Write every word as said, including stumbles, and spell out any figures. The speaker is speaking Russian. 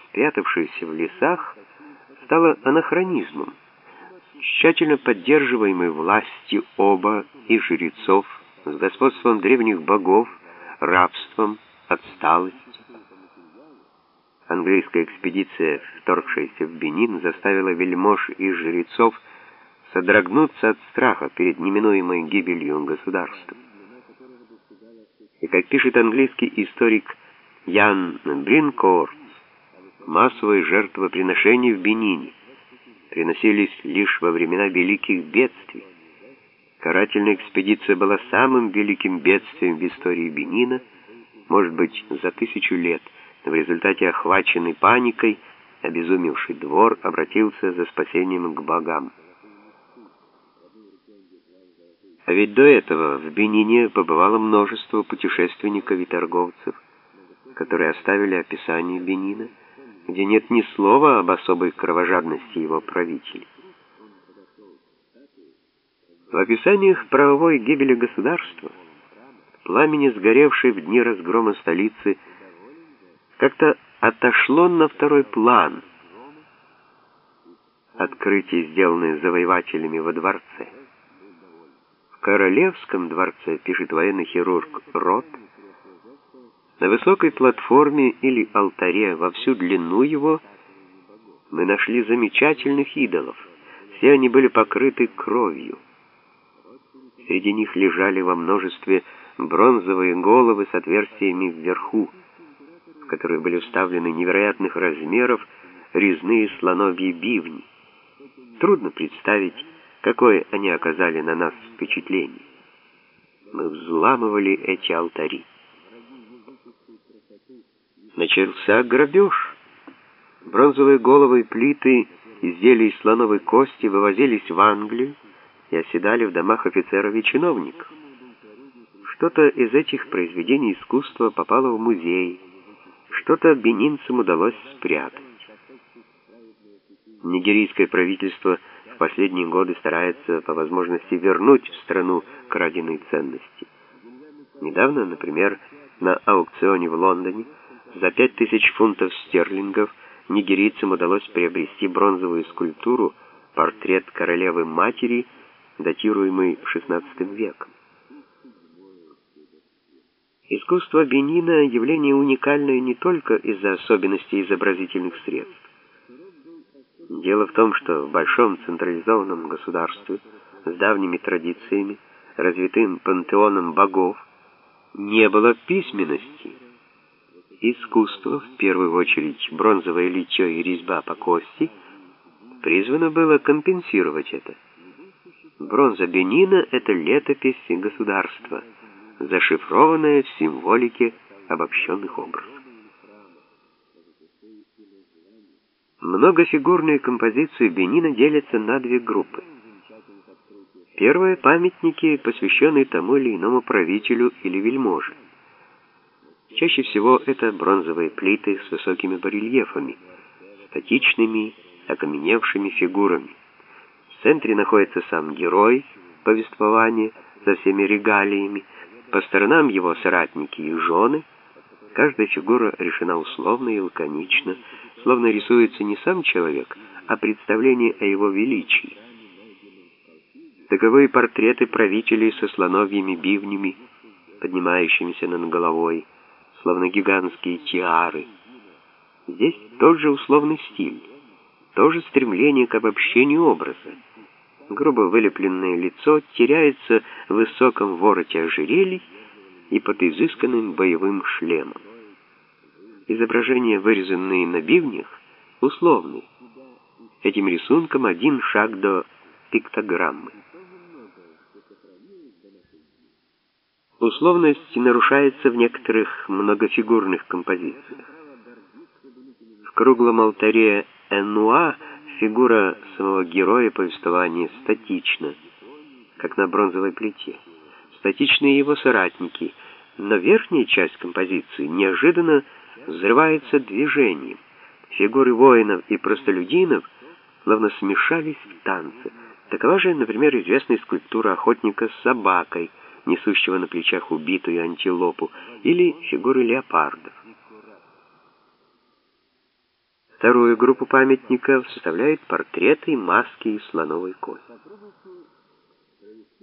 спрятавшееся в лесах, стало анахронизмом, тщательно поддерживаемой властью оба и жрецов, с господством древних богов, рабством, отсталостью. Английская экспедиция, вторгшаяся в Бенин, заставила вельмож и жрецов содрогнуться от страха перед неминуемой гибелью государства. И, как пишет английский историк Ян Бринкоурт, массовые жертвоприношения в Бенине приносились лишь во времена великих бедствий. Карательная экспедиция была самым великим бедствием в истории Бенина, может быть, за тысячу лет. В результате, охваченный паникой, обезумевший двор обратился за спасением к богам. А ведь до этого в Бенине побывало множество путешественников и торговцев, которые оставили описание Бенина, где нет ни слова об особой кровожадности его правителей. В описаниях правовой гибели государства, пламени, сгоревшей в дни разгрома столицы, как-то отошло на второй план открытие, сделанное завоевателями во дворце. В Королевском дворце, пишет военный хирург Рот, на высокой платформе или алтаре во всю длину его мы нашли замечательных идолов. Все они были покрыты кровью. Среди них лежали во множестве бронзовые головы с отверстиями вверху, в которые были вставлены невероятных размеров резные слоновьи бивни. Трудно представить, какое они оказали на нас впечатление. Мы взламывали эти алтари. Начался грабеж. Бронзовые головы и плиты изделий из слоновой кости вывозились в Англию и оседали в домах офицеров и чиновников. Что-то из этих произведений искусства попало в музей, что-то бенинцам удалось спрятать. Нигерийское правительство в последние годы старается по возможности вернуть в страну краденые ценности. Недавно, например, на аукционе в Лондоне за пять тысяч фунтов стерлингов нигерийцам удалось приобрести бронзовую скульптуру «Портрет королевы-матери», датируемый шестнадцатым веком. Искусство Бенина — явление уникальное не только из-за особенностей изобразительных средств. Дело в том, что в большом централизованном государстве с давними традициями, развитым пантеоном богов, не было письменности. Искусство, в первую очередь бронзовое литье и резьба по кости, призвано было компенсировать это. Бронза Бенина — это летопись государства, зашифрованная в символике обобщенных образов. Многофигурные композиции Бенина делятся на две группы. Первая — памятники, посвященные тому или иному правителю или вельможе. Чаще всего это бронзовые плиты с высокими барельефами, статичными, окаменевшими фигурами. В центре находится сам герой повествования со всеми регалиями, по сторонам его соратники и жены. Каждая фигура решена условно и лаконично, словно рисуется не сам человек, а представление о его величии. Таковы портреты правителей со слоновьими бивнями, поднимающимися над головой, словно гигантские тиары. Здесь тот же условный стиль, то же стремление к обобщению образа. Грубо вылепленное лицо теряется в высоком вороте ожерелий и под изысканным боевым шлемом. Изображения, вырезанные на бивнях, условны. Этим рисунком один шаг до пиктограммы. Условность нарушается в некоторых многофигурных композициях. В круглом алтаре Эннуа фигура самого героя повествования статична, как на бронзовой плите. Статичны его соратники, но верхняя часть композиции неожиданно взрывается движением. Фигуры воинов и простолюдинов словно смешались в танце. Такова же, например, известная скульптура охотника с собакой, несущего на плечах убитую антилопу, или фигуры леопардов. Вторую группу памятников составляют портреты и маски из слоновой кости.